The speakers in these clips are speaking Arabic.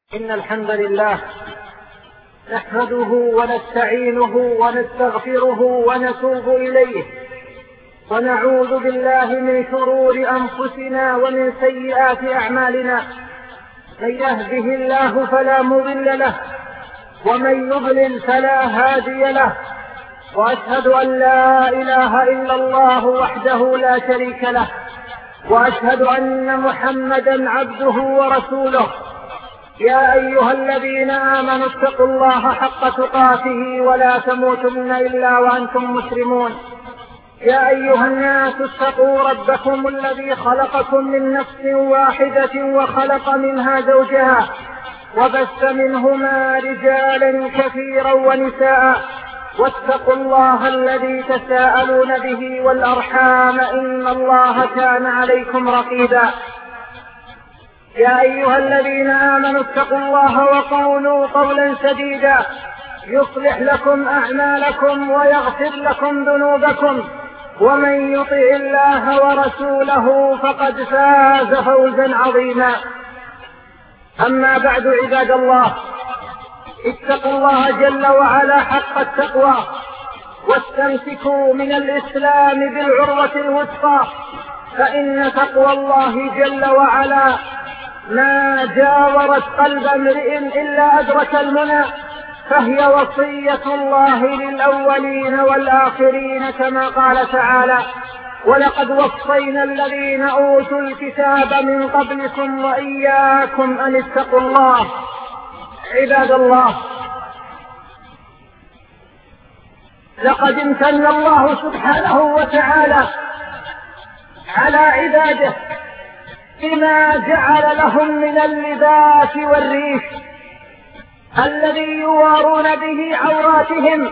إن الحمد لله نحمده ونستعينه ونستغفره ونتوب إليه، ونعوذ بالله من شرور أنفسنا ومن سيئات أعمالنا. من يهده الله فلا مضل له، ومن يضلل فلا هادي له، وأشهد أن لا إله إلا الله وحده لا شريك له، وأشهد أن محمدا عبده ورسوله. يا أيها الذين آمنوا اتقوا الله حق تقاته ولا تموتن إلا وأنتم مسلمون. يا أيها الناس اتقوا ربكم الذي خلقكم من نفس واحدة وخلق منها زوجها، وبث منهما رجالا كثيرا ونساء، واتقوا الله الذي تساءلون به والأرحام إن الله كان عليكم رقيبا. يا أيها الذين آمنوا اتقوا الله وقولوا قولا سديدا يصلح لكم أعمالكم ويغفر لكم ذنوبكم، ومن يطع الله ورسوله فقد فاز فوزا عظيما. أما بعد، عباد الله، اتقوا الله جل وعلا حق التقوى، واستمسكوا من الإسلام بالعروة الوثقى، فإن تقوى الله جل وعلا ما جاورت قلب امرئ إلا أدرك المنى، فهي وصية الله للأولين والآخرين، كما قال تعالى: ولقد وصينا الذين أوتوا الكتاب من قبلكم وإياكم أن اتقوا الله. عباد الله، لقد امتن الله سبحانه وتعالى على عباده بما جعل لهم من اللباس والريش الذي يوارون به عوراتهم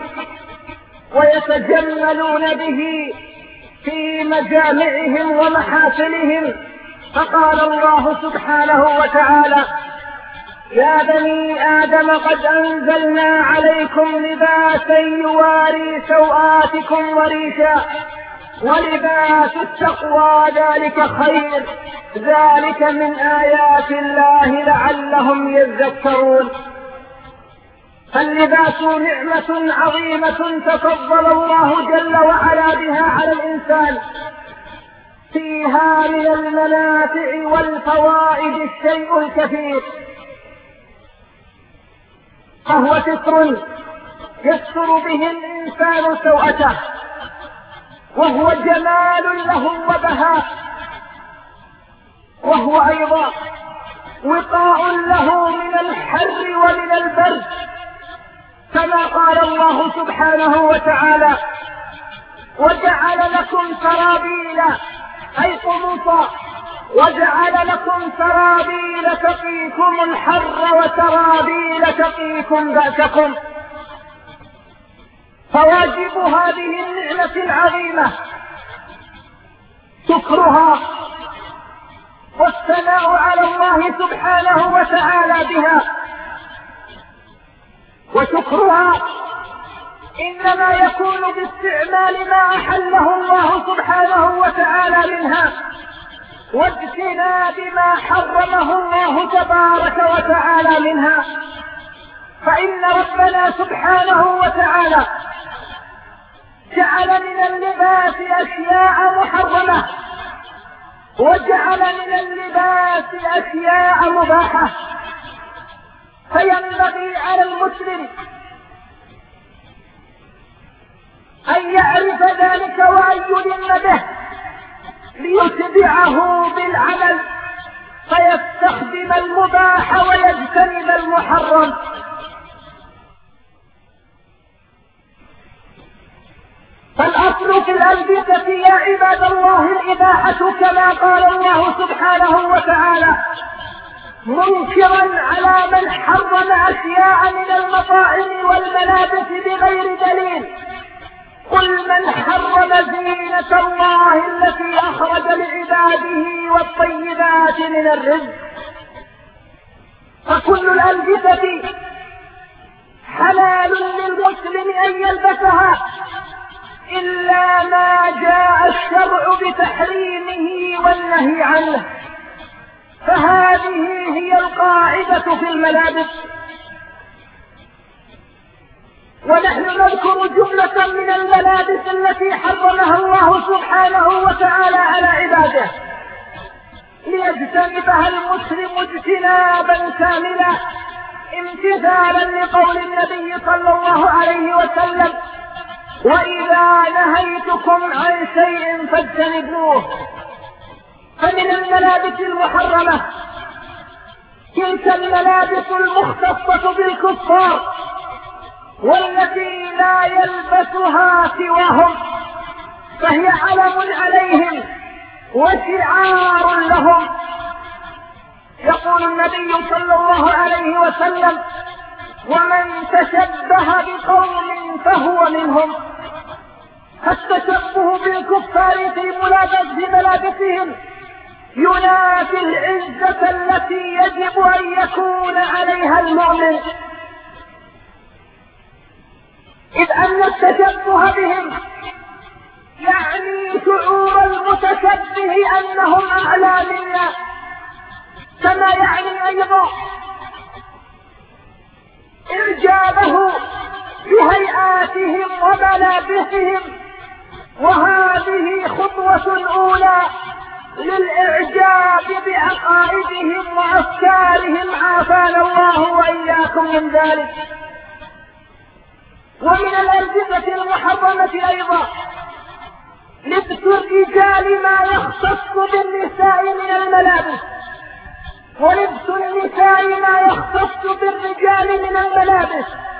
ويتجملون به في مجامعهم ومحافلهم. فقال الله سبحانه وتعالى: يا بني آدم قد أنزلنا عليكم لباسا يواري سوآتكم وريشا، ولباس التقوى ذلك خير، ذلك من آيات الله لعلهم يذكرون. فاللباس نعمة عظيمة تفضل الله جل وعلا بها على الإنسان، فيها من المنافع والفوائد الشيء الكثير، فهو ستر يستر به الإنسان سوءته، وهو جمال له وبهاء، وهو أيضا وقاء له من الحر ومن البرد، كما قال الله سبحانه وتعالى: وجعل لكم سرابيل، أي قمصا، وجعل لكم سرابيل تقيكم الحر وسرابيل تقيكم بأسكم. فواجب هذه النعمة العظيمة شكرها والثناء على الله سبحانه وتعالى بها، وشكرها إنما يكون باستعمال ما أحله الله سبحانه وتعالى منها، واجتناب ما حرمه الله تبارك وتعالى منها. فإن ربنا سبحانه وتعالى جعل من اللباس أشياء محرمة، وجعل من اللباس أشياء مباحة، فينبغي على المسلم أن يعرف ذلك وأن يلم به ليتبعه بالعمل، فيستخدم المباح ويجتنب المحرم. فالأصل في الألبسة يا عباد الله الإباحة، كما قال الله سبحانه وتعالى منكرا على من حرم أشياء من المطاعم والملابس بغير دليل: قل من حرم زينة الله التي أخرج لعباده والطيبات من الرزق. فكل الألبسة حلال للمسلم أن يلبسها، إلا ما جاء الشرع بتحريمه والنهي عنه، فهذه هي القاعدة في الملابس. ونحن نذكر جملة من الملابس التي حرمها الله سبحانه وتعالى على عباده ليجتنبها المسلم اجتنابا كاملا، امتثالا لقول النبي صلى الله عليه وسلم: وإذا نهيتكم عن شيء فاجتنبوه. فمن الملابس المحرمة تلك الملابس المختصة بالكفار والتي لا يلبسها سواهم، فهي علم عليهم وشعار لهم. يقول النبي صلى الله عليه وسلم: ومن تشبه بقوم فهو منهم. فالتشبه بالكفار في ملابسهم ينافي العزة التي يجب أن يكون عليها المؤمن، إذ أن التشبه بهم يعني شعور المتشبه أنهم أعلى منا، كما يعني أيضا إعجابه بهيئاتهم وملابسهم، وهذه خطوة أولى للإعجاب بعقائدهم وأفكارهم، عافانا الله وإياكم من ذلك. ومن الألبسة المحرمة أيضا لبس الرجال ما يختص بالنساء من الملابس، ولبس النساء ما يختص بالرجال من الملابس،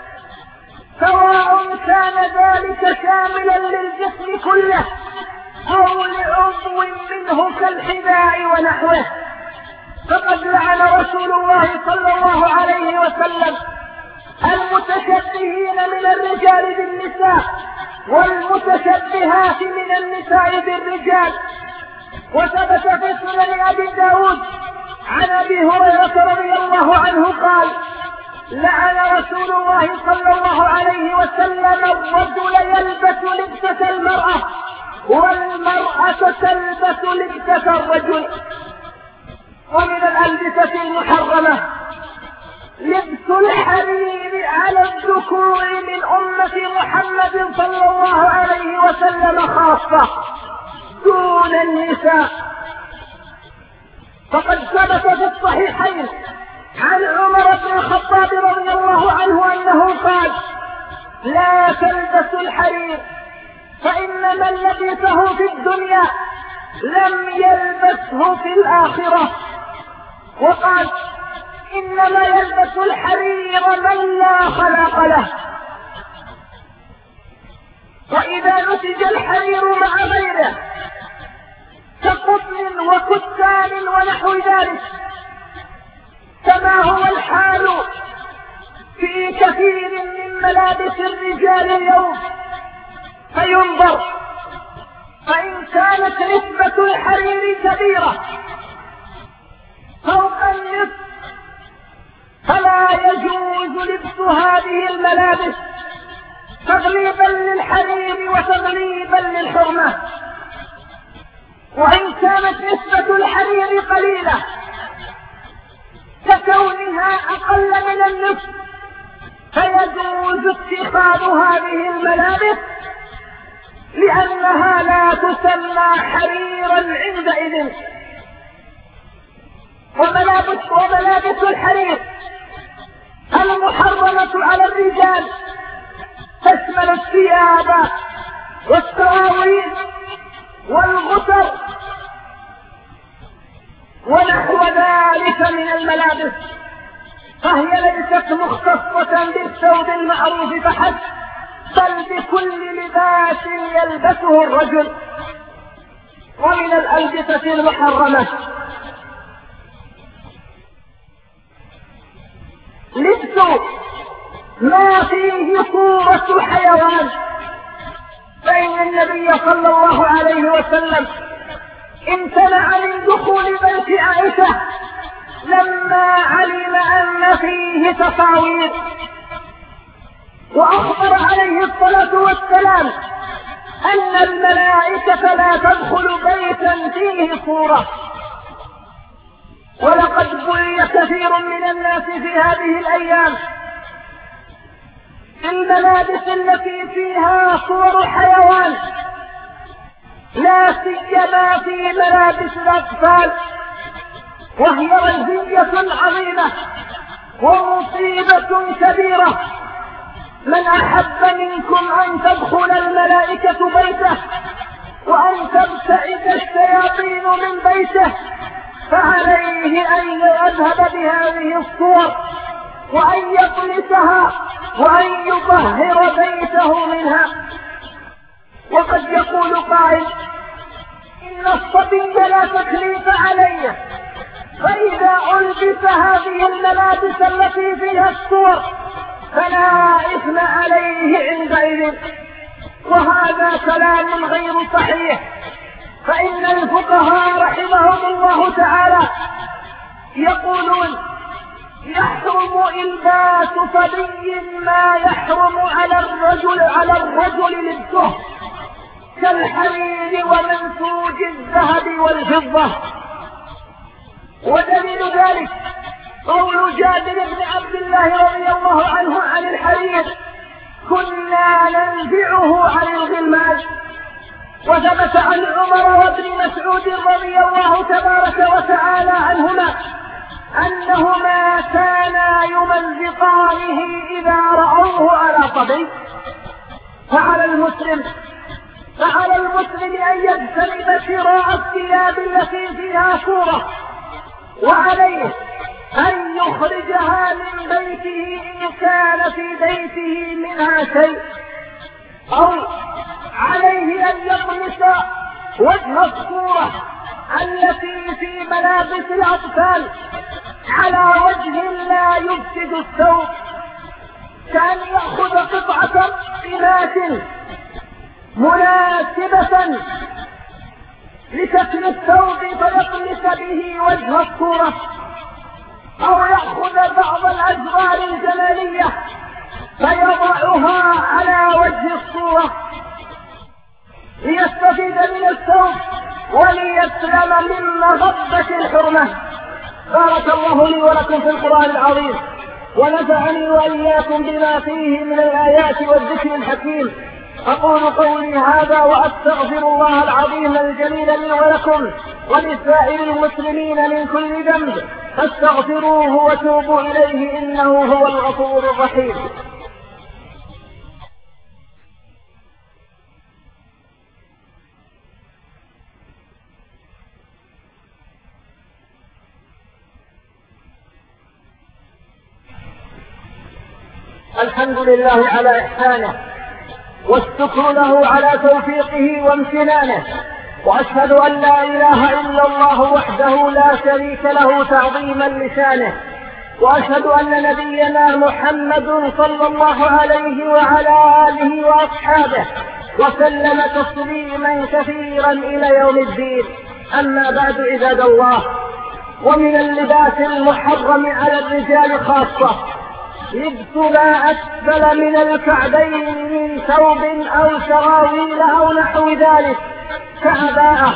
سواء كان ذلك شاملا للجسم كله أو لعضو منه كالحذاء ونحوه. فقد لعن رسول الله صلى الله عليه وسلم المتشبهين من الرجال بالنساء والمتشبهات من النساء بالرجال. وثبت في سنن أبي داود عن أبي هريرة رضي الله عنه قال: لعن رسول الله صلى الله عليه وسلم الرجل يلبس لبسة المرأة والمرأة تلبس لبسة الرجل. ومن الألبسة المحرمة لبس الحرير على الذكور من أمة محمد صلى الله عليه وسلم خاصة دون النساء. فقد ثبت في الصحيحين عن عمر بن الخطاب رضي الله عنه أنه قال: لا تلبسوا الحرير فإن من لبسه في الدنيا لم يلبسه في الآخرة. وقال: إنما يلبس الحرير من لا خلاق له. وإذا نسج الحرير مع غيره كقطن وكتان ونحو ذلك، كما هو الحال في كثير من ملابس الرجال اليوم، فينظر، فإن كانت نسبة الحرير كبيرة فوق النصف فلا يجوز لبس هذه الملابس تغليبا للحرير وتغليبا للحرمة. وإن كانت نسبة الحرير قليلة ككونها أقل من النصف فيجوز اتخاذ هذه الملابس لأنها لا تسمى حريرا عندئذ. وملابس الحرير المحرمة على الرجال تشمل الثياب والسراويل والغتر ونحو ذلك من الملابس، فهي ليست مختصة بالثوب المعروف فحسب، بل بكل لباس يلبسه الرجل. ومن الألبسة المحرمة لبس ما فيه صورة حيوان، فإن النبي صلى الله عليه وسلم امتنع من دخول بيت عائشة لما علم أن فيه تصاوير، وأخبر عليه الصلاة والسلام أن الملائكة لا تدخل بيتا فيه صورة. ولقد بلي كثير من الناس في هذه الأيام الملابس التي فيها صور حيوان، لا سيما في ملابس الأطفال، وهي رزية عظيمة ومصيبة كبيرة. من أحب منكم أن تدخل الملائكة بيته وأن تبتعد الشياطين من بيته فعليه أن يذهب بهذه الصور وأن يطلسها وأن يطهر بيته منها. وقد يقول قائل إن الصبي لا تكليف عليه، فإذا ألبس هذه الملابس التي فيها الصور فلا إثم عليه عندئذ. وهذا كلام غير صحيح، فإن الفقهاء رحمهم الله تعالى يقولون يحرم إلباس صبي ما يحرم على الرجل لبسه كالحرير ومنسوج الذهب والفضة. ودليل ذلك قول جابر بن عبد الله رضي الله عنه عن الحرير كنا ننزعه عن الغلمان. وثبت عن عمر وابن مسعود رضي الله تبارك وتعالى عنهما أنهما كانا يمزقانه إذا رأوه على صبي. فعلى المسلم أن يجتنب شراء الثياب التي فيها صورة، وعليه أن يخرجها من بيته إن كان في بيته منها شيء، أو عليه أن يطمس وجه الصورة التي في ملابس الأطفال على وجه لا يفسد الثوب، كأن يأخذ قطعة قماش مناسبة لشكل الثوب فيطمس به وجه الصورة، أو يأخذ بعض الأزرار الجمالية فيضعها على وجه الصورة ليستفيد من الثوب وليسلم من مغبة الحرمة. بارك الله لي ولكم في القرآن العظيم، ونفعني وإياكم بما فيه من الآيات والذكر الحكيم. أقول قولي هذا وأستغفر الله العظيم الجليل لي ولكم ولسائر المسلمين من كل ذنب، فاستغفروه وتوبوا إليه إنه هو الغفور الرحيم. الحمد لله على إحسانه، والشكر له على توفيقه وامتنانه، وأشهد أن لا إله إلا الله وحده لا شريك له تعظيما لشانه، وأشهد أن نبينا محمد صلى الله عليه وعلى آله وأصحابه وسلم تسليما كثيرا إلى يوم الدين. أما بعد عباد الله، ومن اللباس المحرم على الرجال خاصة لبس ما أسفل من الكعبين من ثوب أو سراويل أو نحو ذلك كعباءة،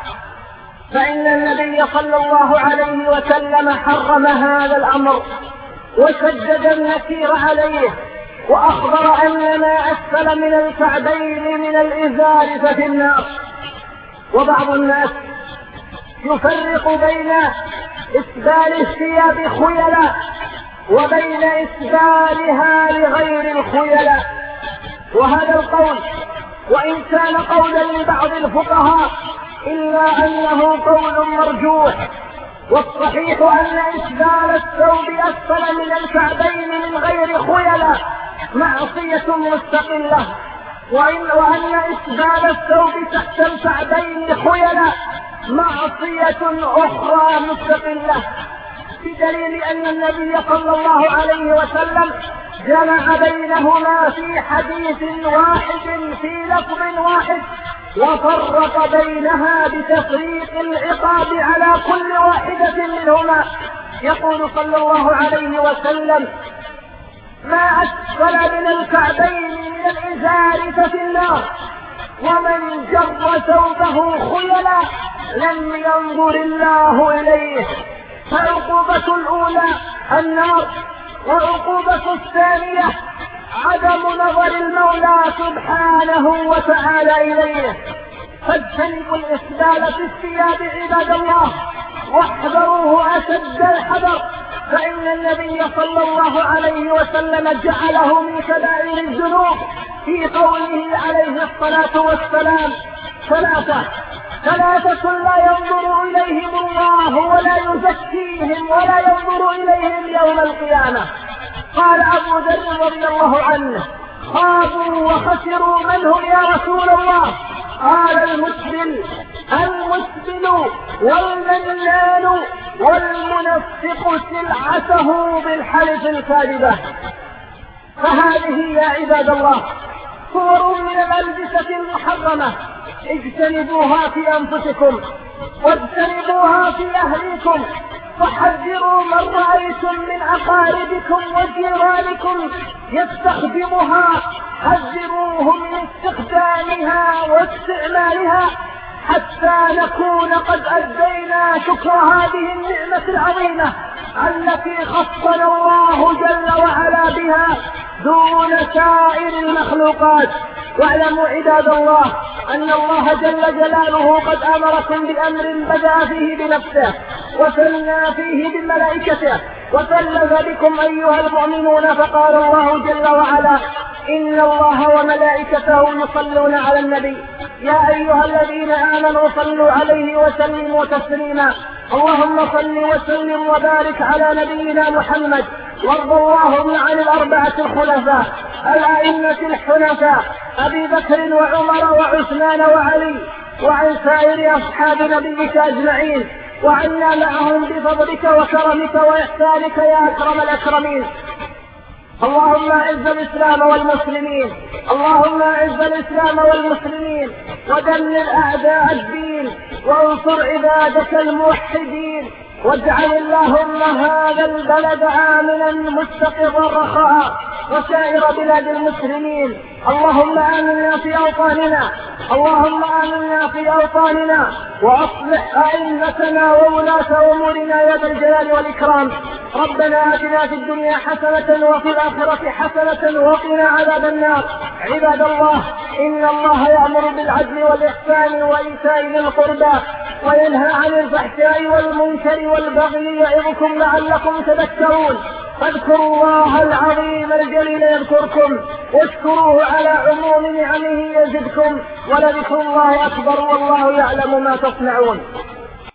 فإن النبي صلى الله عليه وسلم حرم هذا الأمر وشدد النكير عليه، وأخبر أن ما أسفل من الكعبين من الإزار ففي النار. وبعض الناس يفرق بين إسبال الثياب خيلاء وبين إسبالها لغير الخيلاء، وهذا القول وإن كان قولا لبعض الفقهاء إلا أنه قول مرجوح، والصحيح أن إسبال الثوب أسفل من الكعبين من غير خيلاء معصية مستقلة، وأن إسبال الثوب تحت الكعبين خيلاء معصية أخرى مستقلة، بدليل أن النبي صلى الله عليه وسلم جمع بينهما في حديث واحد في لفظ واحد، وفرق بينها بتفريق العقاب على كل واحدة منهما. يقول صلى الله عليه وسلم: ما أسفل من الكعبين من الإزار ففي النار، ومن جر ثوبه خيلا لم ينظر الله إليه. فعقوبة الأولى النار، وعقوبة الثانية عدم نظر المولى سبحانه وتعالى إليه. فاجتنبوا الإسبال في الثياب عباد الله، واحذروه أشد الحذر، فإن النبي صلى الله عليه وسلم جعله من كبائر الذنوب في قوله عليه الصلاة والسلام: ثلاثة لا ينظر إليهم الله ولا يزكيهم ولا ينظر إليهم يوم القيامة. قال أبو ذر رضي الله عنه: خابوا وخسروا من هم يا رسول الله؟ قال: المسبل والمنان والمنفق سلعته بالحلف الكاذبة. فهذه يا عباد الله صور من الألبسة المحرمة، اجتنبوها في أنفسكم واجتنبوها في أهليكم، فحذروا من رأيتم من أقاربكم وجيرانكم يستخدمها، حذروهم من استخدامها واستعمالها حتى نكون قد أدينا شكر هذه النعمة العظيمة التي خصنا الله جل وعلا بها دون سائر المخلوقات. واعلموا عباد الله أن الله جل جلاله قد أمركم بأمر بدأ فيه بنفسه وثنى فيه بملائكته وثلث بكم أيها المؤمنون، فقال الله جل وعلا: إن الله وملائكته يصلون على النبي يا أيها الذين آمنوا صلوا عليه وسلموا تسليما. اللهم صل وسلم وبارك على نبينا محمد، وارض اللهم عن الأربعة الخلفاء الأئمة الحنفاء أبي بكر وعمر وعثمان وعلي، وعن سائر أصحاب نبيك أجمعين، وعنا معهم بفضلك وكرمك وإحسانك يا أكرم الأكرمين. اللهم اعز الإسلام والمسلمين، اللهم اعز الإسلام والمسلمين ودمر أعداء الدين وانصر عبادك الموحدين، واجعل اللهم هذا البلد آمنا مستقرا رخاء وسائر بلاد المسلمين. اللهم آمنا في أوطاننا، اللهم آمنا في أوطاننا، وأصلح أئمتنا وولاة أمورنا يا ذا الجلال والإكرام. ربنا آتنا في الدنيا حسنة وفي الآخرة حسنة وقنا عذاب النار. عباد الله، إن الله يأمر بالعدل والإحسان وإيتاء ذي القربى وينهى عن الفحشاء والمنكر والبغي يعظكم لعلكم تذكرون. فاذكروا الله العظيم الجليل يذكركم، واشكروه على عموم نعمه يزدكم، ولذكر الله أكبر والله يعلم ما تصنعون.